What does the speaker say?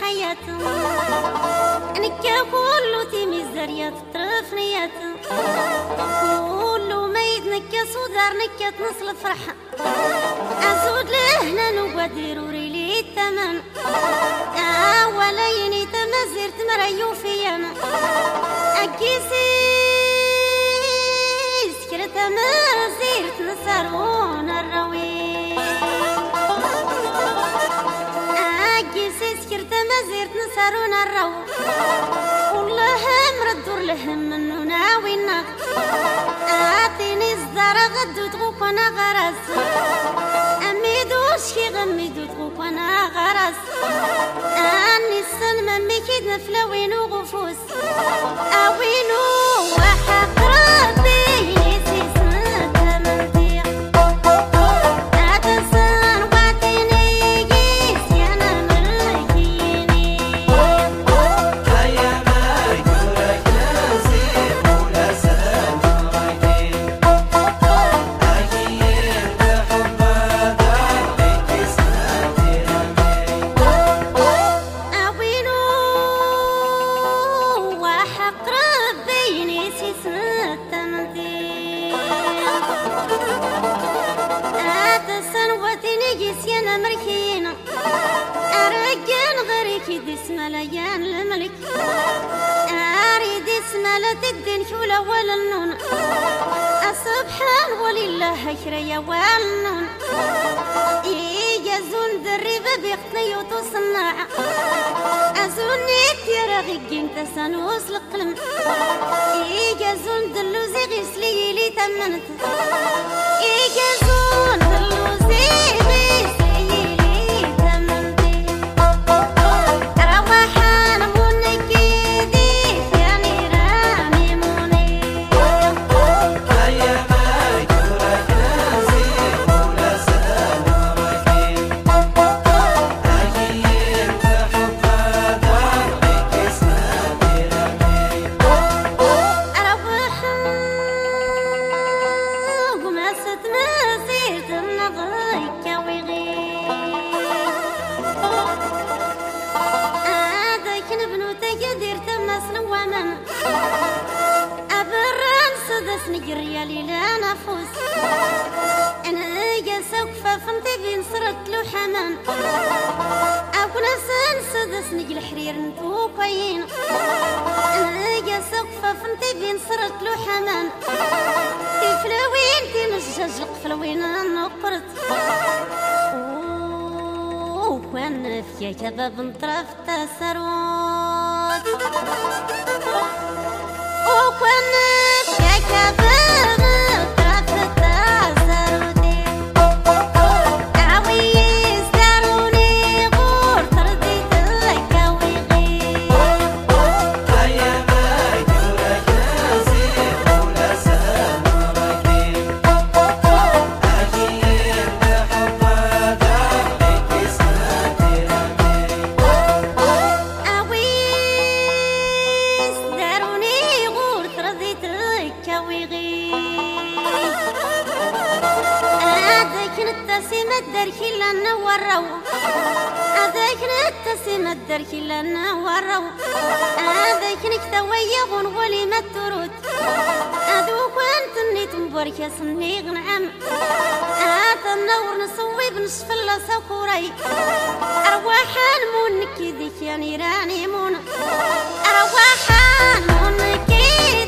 حياتهم نكا كله تيمي الزريات طرف نياتهم كله ما يتنكا صدار نكا تنصل الفرحة أزود لهنا نقدر وريلي الثمن ولا يني تمزرت مريو في أنا أكيسي سكرت مزرت نصرون الروي أكيسي سكرت مزرت نصرون الرو والله مردور لهم منو ناوينا أعطيني الزدار غدو تغوك وانا غرس أميدوش كي غميدو تغوك وانا غرس أني السلمة ميكيد نفلا وينو غفوس أوينو وحق ربي يسيسنا تمنتيق أتسان وعطيني قيس يانا ملكيني هيا ما يدورك نسيب ولا سلام رايدين أجيب بحب دارك اسمها ترمي أوينو وحق ربي يسيسنا تمنتيق أتسان وعطيني قيس يانا ملكيني أرجان غريكي دسم ليان الملك أريد اسم لا تدين شولا ولا النون السبحان ولله كريا والنون يجازون دريبة بيقتني وتصنع أزوني تيرغي انت سنوس القلم يجازون دلوزي غسلي لي تمنت يجازون دلوزي غسلي لي تمنتي روحان منكيدي يعني رامي مني هيا ما يدورك نسيب ولا سلام رايدين أجيب بحب دارك اسمها ترمي روحان ومست مسيرت النظريك ويغيب هذاك نبنو تقدير تمس نوامن أبران سدس نجري ليلا نفوس أنا جالسة فنتي بين صرت له حنان أكون سن سدس نجي الحرير نتو كوين أنا جالسة فنتي بين صرت له حنان تفلوين تمشجج القفلوين نقرت وكان في كباب نطرف تسروت وكان في كباب نطرف تسروت عويس داروني غور ترديت لك ويغيب هيا ما يدورك نسيب ولا سلام رايدين أجيب بحب دارك اسمها ترمي عويس داروني غور ترديت لك ويغيب هذاك نتسم الدرك لنا ورو هذاك نتسم الدرك لنا ورو هذاك نكتوي ولي ما ترد هذوك انت نيت مباركة سني غنعم هذا النور نصوب نصف الله سكوري أرواحان منك ذيك يعني راني مون أرواحان منك